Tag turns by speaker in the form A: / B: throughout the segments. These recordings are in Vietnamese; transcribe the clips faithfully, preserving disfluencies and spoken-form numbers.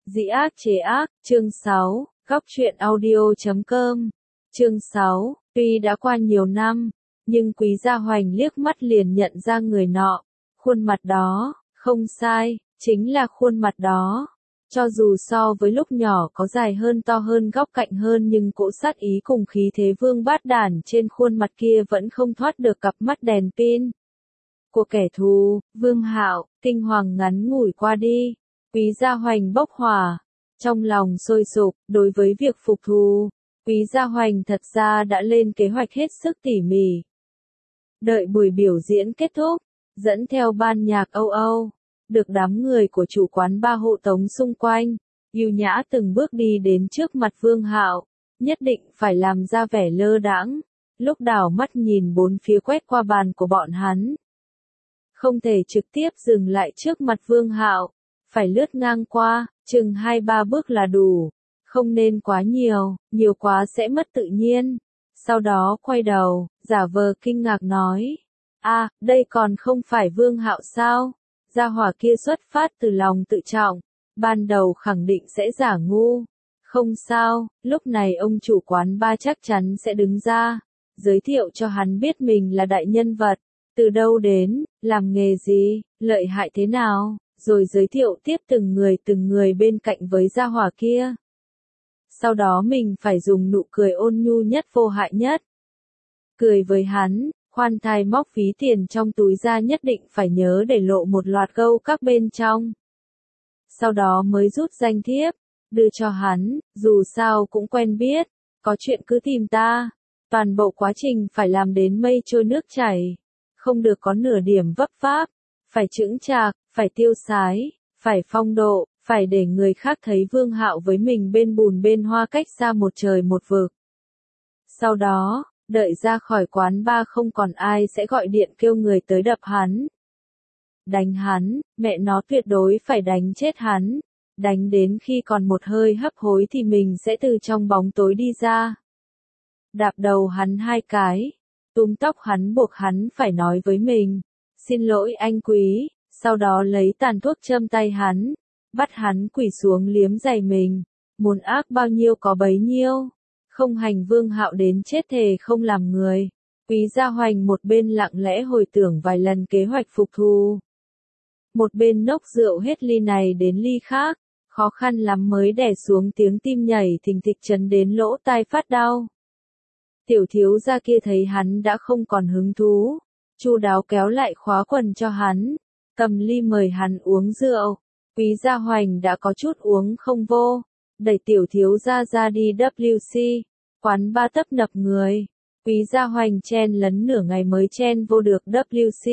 A: Dĩ ác chế ác, chương sáu, góc truyện audio chấm com. Chương sáu, tuy đã qua nhiều năm, nhưng Quý Gia Hoành liếc mắt liền nhận ra người nọ. Khuôn mặt đó, không sai, chính là khuôn mặt đó. Cho dù so với lúc nhỏ có dài hơn, to hơn, góc cạnh hơn, nhưng cỗ sát ý cùng khí thế vương bát đản trên khuôn mặt kia vẫn không thoát được cặp mắt đèn pin của kẻ thù. Vương Hạo, kinh hoàng ngắn ngủi qua đi. Quý Gia Hoành bốc hỏa, trong lòng sôi sục. Đối với việc phục thù, Quý Gia Hoành thật ra đã lên kế hoạch hết sức tỉ mỉ. Đợi buổi biểu diễn kết thúc, dẫn theo ban nhạc Âu Âu, được đám người của chủ quán ba hộ tống xung quanh, ưu nhã từng bước đi đến trước mặt Vương Hạo, nhất định phải làm ra vẻ lơ đãng, lúc đảo mắt nhìn bốn phía quét qua bàn của bọn hắn. Không thể trực tiếp dừng lại trước mặt Vương Hạo, phải lướt ngang qua, chừng hai ba bước là đủ, không nên quá nhiều, nhiều quá sẽ mất tự nhiên. Sau đó quay đầu, giả vờ kinh ngạc nói, a, đây còn không phải Vương Hạo sao? Gia hỏa kia xuất phát từ lòng tự trọng, ban đầu khẳng định sẽ giả ngu. Không sao, lúc này ông chủ quán ba chắc chắn sẽ đứng ra, giới thiệu cho hắn biết mình là đại nhân vật, từ đâu đến, làm nghề gì, lợi hại thế nào, rồi giới thiệu tiếp từng người từng người bên cạnh với gia hỏa kia. Sau đó mình phải dùng nụ cười ôn nhu nhất, vô hại nhất. Cười với hắn, khoan thai móc phí tiền trong túi ra, nhất định phải nhớ để lộ một loạt câu các bên trong. Sau đó mới rút danh thiếp, đưa cho hắn, dù sao cũng quen biết, có chuyện cứ tìm ta. Toàn bộ quá trình phải làm đến mây trôi nước chảy, không được có nửa điểm vấp váp, phải chững chạc, phải tiêu sái, phải phong độ, phải để người khác thấy Vương Hạo với mình bên bùn bên hoa cách xa một trời một vực. Sau đó, đợi ra khỏi quán bar không còn ai sẽ gọi điện kêu người tới đập hắn. Đánh hắn, mẹ nó tuyệt đối phải đánh chết hắn. Đánh đến khi còn một hơi hấp hối thì mình sẽ từ trong bóng tối đi ra. Đạp đầu hắn hai cái, túm tóc hắn, buộc hắn phải nói với mình, xin lỗi anh Quý, sau đó lấy tàn thuốc châm tay hắn, bắt hắn quỳ xuống liếm giày mình, muốn ác bao nhiêu có bấy nhiêu. Không hành Vương Hạo đến chết thề không làm người. Quý Gia Hoành một bên lặng lẽ hồi tưởng vài lần kế hoạch phục thù, một bên nốc rượu hết ly này đến ly khác, khó khăn lắm mới đè xuống tiếng tim nhảy thình thịch chấn đến lỗ tai phát đau. Tiểu thiếu gia kia thấy hắn đã không còn hứng thú, chu đáo kéo lại khóa quần cho hắn, cầm ly mời hắn uống rượu. Quý Gia Hoành đã có chút uống không vô, đẩy tiểu thiếu gia ra đi W C, quán ba tấp nập người. Quý Gia Hoành chen lấn nửa ngày mới chen vô được W C.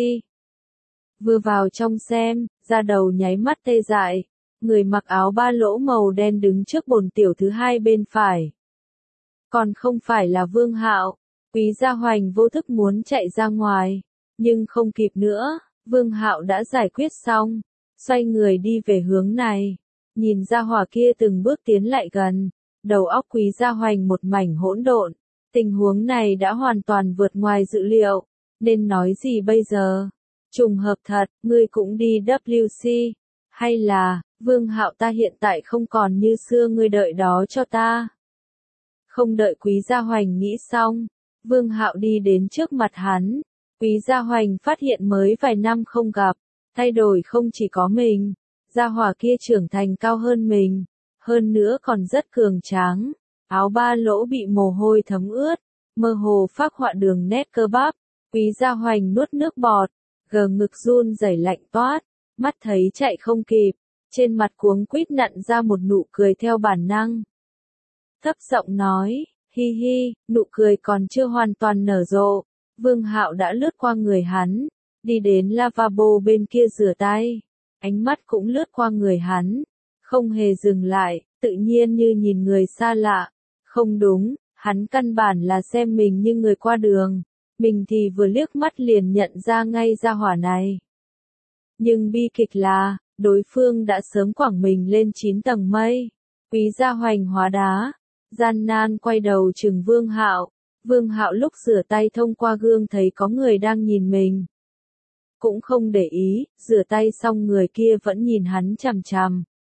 A: Vừa vào trong xem, da đầu nháy mắt tê dại, người mặc áo ba lỗ màu đen đứng trước bồn tiểu thứ hai bên phải. Còn không phải là Vương Hạo. Quý Gia Hoành vô thức muốn chạy ra ngoài, nhưng không kịp nữa, Vương Hạo đã giải quyết xong, xoay người đi về hướng này. Nhìn ra hỏa kia từng bước tiến lại gần, đầu óc Quý Gia Hoành một mảnh hỗn độn. Tình huống này đã hoàn toàn vượt ngoài dự liệu, nên nói gì bây giờ? Trùng hợp thật, ngươi cũng đi W C, hay là, Vương Hạo ta hiện tại không còn như xưa, ngươi đợi đó cho ta. Không đợi Quý Gia Hoành nghĩ xong, Vương Hạo đi đến trước mặt hắn. Quý Gia Hoành phát hiện mới vài năm không gặp, thay đổi không chỉ có mình, gia hỏa kia trưởng thành cao hơn mình, hơn nữa còn rất cường tráng, áo ba lỗ bị mồ hôi thấm ướt, mơ hồ phác họa đường nét cơ bắp. Quý Gia Hoành nuốt nước bọt, gờ ngực run rẩy lạnh toát, mắt thấy chạy không kịp, trên mặt cuống quýt nặn ra một nụ cười theo bản năng. Thấp giọng nói, hi hi, nụ cười còn chưa hoàn toàn nở rộ, Vương Hạo đã lướt qua người hắn, đi đến lavabo bên kia rửa tay, ánh mắt cũng lướt qua người hắn, không hề dừng lại, tự nhiên như nhìn người xa lạ. Không đúng, hắn căn bản là xem mình như người qua đường, mình thì vừa liếc mắt liền nhận ra ngay ra hỏa này. Nhưng bi kịch là, đối phương đã sớm quẳng mình lên chín tầng mây. Quý Gia Hoành hóa đá, gian nan quay đầu chừng Vương Hạo. Vương Hạo lúc rửa tay thông qua gương thấy có người đang nhìn mình, cũng không để ý, rửa tay xong người kia vẫn nhìn hắn chằm chằm.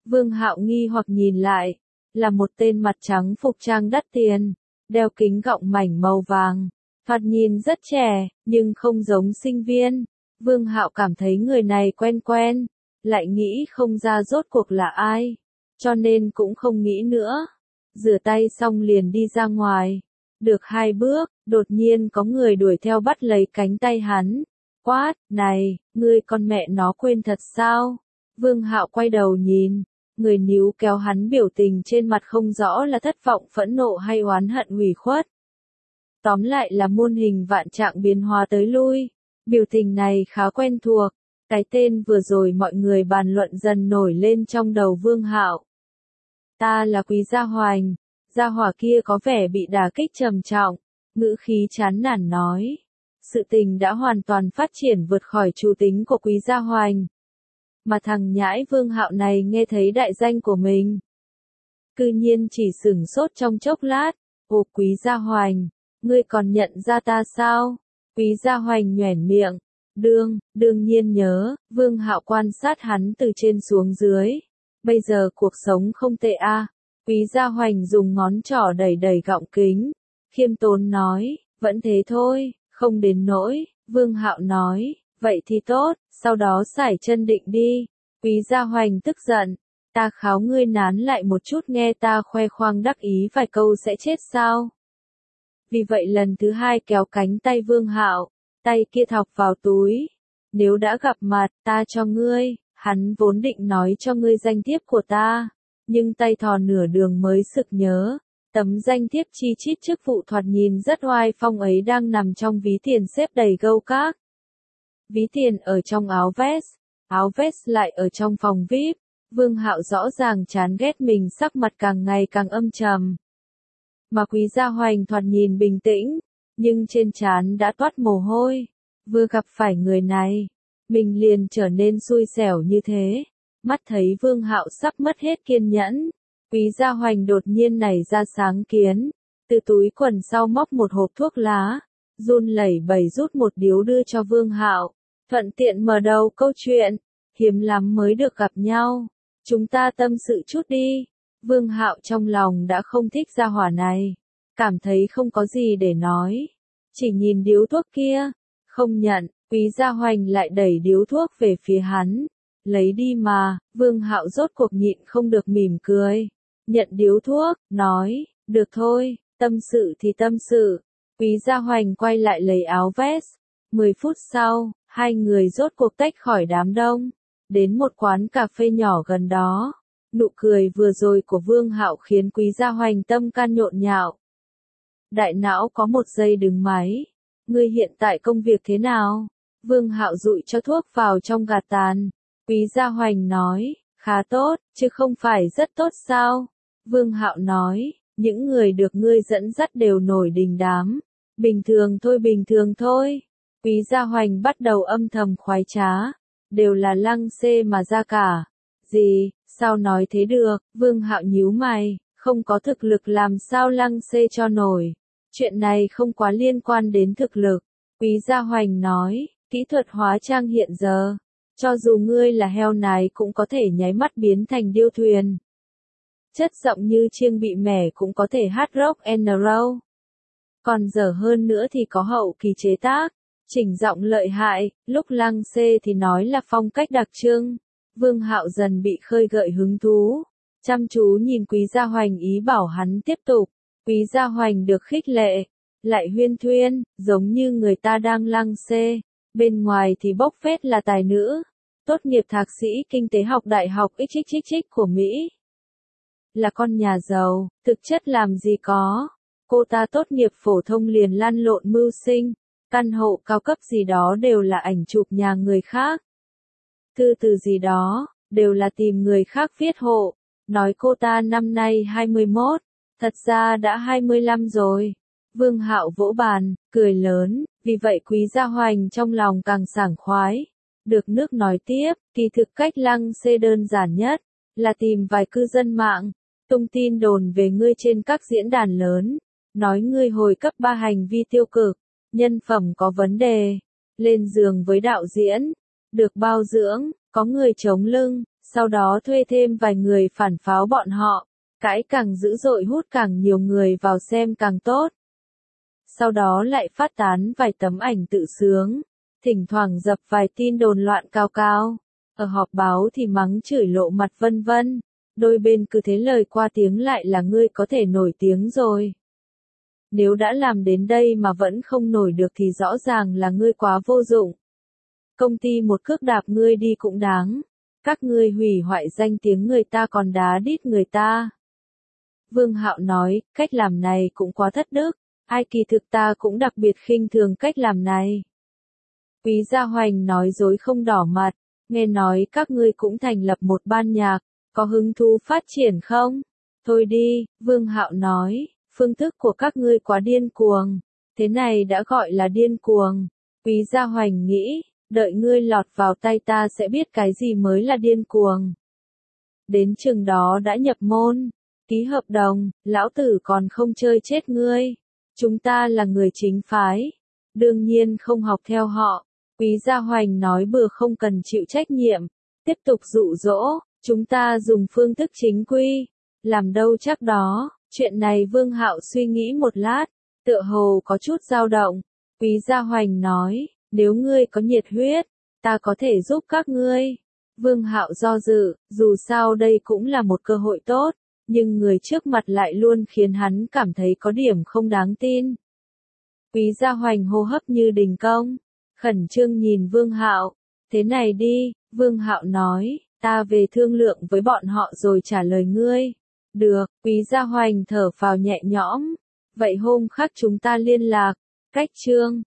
A: Vương Hạo nghi hoặc nhìn lại, là một tên mặt trắng phục trang đắt tiền, đeo kính gọng mảnh màu vàng, thoạt nhìn rất trẻ, nhưng không giống sinh viên. Vương Hạo cảm thấy người này quen quen, lại nghĩ không ra rốt cuộc là ai, cho nên cũng không nghĩ nữa. Rửa tay xong liền đi ra ngoài. Được hai bước, đột nhiên có người đuổi theo bắt lấy cánh tay hắn. Quát, này, ngươi con mẹ nó quên thật sao? Vương Hạo quay đầu nhìn, người níu kéo hắn biểu tình trên mặt không rõ là thất vọng, phẫn nộ hay oán hận ủy khuất. Tóm lại là muôn hình vạn trạng biến hóa tới lui. Biểu tình này khá quen thuộc, cái tên vừa rồi mọi người bàn luận dần nổi lên trong đầu Vương Hạo. Ta là Quý Gia Hoành. Gia hỏa kia có vẻ bị đả kích trầm trọng, ngữ khí chán nản nói. Sự tình đã hoàn toàn phát triển vượt khỏi chủ tính của Quý Gia Hoành. Mà thằng nhãi Vương Hạo này nghe thấy đại danh của mình, cư nhiên chỉ sửng sốt trong chốc lát. Ồ, Quý Gia Hoành, ngươi còn nhận ra ta sao? Quý Gia Hoành nhoẻn miệng. Đương, đương nhiên nhớ. Vương Hạo quan sát hắn từ trên xuống dưới. Bây giờ cuộc sống không tệ a. À. Quý Gia Hoành dùng ngón trỏ đẩy đẩy gọng kính, khiêm tốn nói, vẫn thế thôi, không đến nỗi. Vương Hạo nói, vậy thì tốt, sau đó sải chân định đi. Quý Gia Hoành tức giận, ta kháo ngươi nán lại một chút, nghe ta khoe khoang đắc ý vài câu sẽ chết sao? Vì vậy lần thứ hai kéo cánh tay Vương Hạo, tay kia thọc vào túi. Nếu đã gặp mặt, ta cho ngươi. Hắn vốn định nói cho ngươi danh thiếp của ta, nhưng tay thò nửa đường mới sực nhớ, tấm danh thiếp chi chít chức vụ thoạt nhìn rất oai phong ấy đang nằm trong ví tiền xếp đầy gâu các. Ví tiền ở trong áo vest, áo vest lại ở trong phòng vi ai pi. Vương Hạo rõ ràng chán ghét mình sắc mặt càng ngày càng âm trầm. Mà Quý Gia Hoành thoạt nhìn bình tĩnh, nhưng trên trán đã toát mồ hôi. Vừa gặp phải người này, mình liền trở nên xui xẻo như thế. Mắt thấy Vương Hạo sắp mất hết kiên nhẫn, Quý Gia Hoành đột nhiên nảy ra sáng kiến, từ túi quần sau móc một hộp thuốc lá, run lẩy bẩy rút một điếu đưa cho Vương Hạo, thuận tiện mở đầu câu chuyện, hiếm lắm mới được gặp nhau, chúng ta tâm sự chút đi. Vương Hạo trong lòng đã không thích gia hỏa này, cảm thấy không có gì để nói, chỉ nhìn điếu thuốc kia, không nhận. Quý Gia Hoành lại đẩy điếu thuốc về phía hắn. Lấy đi mà. Vương Hạo rốt cuộc nhịn không được mỉm cười. Nhận điếu thuốc, nói, được thôi, tâm sự thì tâm sự. Quý Gia Hoành quay lại lấy áo vest. Mười phút sau, hai người rốt cuộc tách khỏi đám đông. Đến một quán cà phê nhỏ gần đó. Nụ cười vừa rồi của Vương Hạo khiến Quý Gia Hoành tâm can nhộn nhạo. Đại não có một giây đứng máy. Ngươi hiện tại công việc thế nào? Vương Hạo dụi cho thuốc vào trong gạt tàn. Quý Gia Hoành nói, khá tốt, chứ không phải rất tốt sao? Vương Hạo nói, những người được ngươi dẫn dắt đều nổi đình đám. Bình thường thôi, bình thường thôi. Quý Gia Hoành bắt đầu âm thầm khoái trá. Đều là Lăng Xê mà ra cả. Gì, sao nói thế được? Vương Hạo nhíu mày, không có thực lực làm sao Lăng Xê cho nổi. Chuyện này không quá liên quan đến thực lực. Quý Gia Hoành nói, kỹ thuật hóa trang hiện giờ, cho dù ngươi là heo nái cũng có thể nháy mắt biến thành điêu thuyền. Chất giọng như chiêng bị mẻ cũng có thể hát rock and roll. Còn dở hơn nữa thì có hậu kỳ chế tác, chỉnh giọng lợi hại, lúc Lăng Xê thì nói là phong cách đặc trưng. Vương Hạo dần bị khơi gợi hứng thú, chăm chú nhìn Quý Gia Hoành ý bảo hắn tiếp tục. Quý Gia Hoành được khích lệ, lại huyên thuyên, giống như người ta đang Lăng Xê, bên ngoài thì bốc phét là tài nữ, tốt nghiệp thạc sĩ kinh tế học đại học ích ích ích ích của Mỹ. Là con nhà giàu, thực chất làm gì có. Cô ta tốt nghiệp phổ thông liền lăn lộn mưu sinh, căn hộ cao cấp gì đó đều là ảnh chụp nhà người khác. Thư từ gì đó, đều là tìm người khác viết hộ, nói cô ta năm nay hai mươi mốt. Thật ra đã hai mươi lăm rồi. Vương Hạo vỗ bàn, cười lớn, vì vậy Quý Gia Hoành trong lòng càng sảng khoái. Được nước nói tiếp, kỳ thực cách Lăng Xê đơn giản nhất, là tìm vài cư dân mạng, tung tin đồn về ngươi trên các diễn đàn lớn, nói ngươi hồi cấp ba hành vi tiêu cực, nhân phẩm có vấn đề, lên giường với đạo diễn, được bao dưỡng, có người chống lưng, Sau đó thuê thêm vài người phản pháo bọn họ, cãi càng dữ dội hút càng nhiều người vào xem càng tốt. Sau đó lại phát tán vài tấm ảnh tự sướng, thỉnh thoảng dập vài tin đồn loạn cao cao. Ở họp báo thì mắng chửi lộ mặt vân vân. Đôi bên cứ thế lời qua tiếng lại là ngươi có thể nổi tiếng rồi. Nếu đã làm đến đây mà vẫn không nổi được thì rõ ràng là ngươi quá vô dụng. Công ty một cước đạp ngươi đi cũng đáng. Các ngươi hủy hoại danh tiếng người ta còn đá đít người ta. Vương Hạo nói, cách làm này cũng quá thất đức. Ai kỳ thực ta cũng đặc biệt khinh thường cách làm này. Quý Gia Hoành nói dối không đỏ mặt. Nghe nói các ngươi cũng thành lập một ban nhạc. Có hứng thú phát triển không? Thôi đi, Vương Hạo nói, phương thức của các ngươi quá điên cuồng. Thế này đã gọi là điên cuồng. Quý Gia Hoành nghĩ, đợi ngươi lọt vào tay ta sẽ biết cái gì mới là điên cuồng. Đến chừng đó đã nhập môn, ký hợp đồng, lão tử còn không chơi chết ngươi. Chúng ta là người chính phái. Đương nhiên không học theo họ. Quý Gia Hoành nói bừa không cần chịu trách nhiệm. Tiếp tục dụ dỗ. Chúng ta dùng phương thức chính quy, làm đâu chắc đó, chuyện này Vương Hạo suy nghĩ một lát, tựa hồ có chút dao động. Quý Gia Hoành nói, nếu ngươi có nhiệt huyết, ta có thể giúp các ngươi. Vương Hạo do dự, dù sao đây cũng là một cơ hội tốt, nhưng người trước mặt lại luôn khiến hắn cảm thấy có điểm không đáng tin. Quý Gia Hoành hô hấp như đình công, khẩn trương nhìn Vương Hạo, thế này đi, Vương Hạo nói. Ta về thương lượng với bọn họ rồi trả lời ngươi. Được, Quý Gia Hoành thở phào nhẹ nhõm. Vậy hôm khác chúng ta liên lạc. Cách chương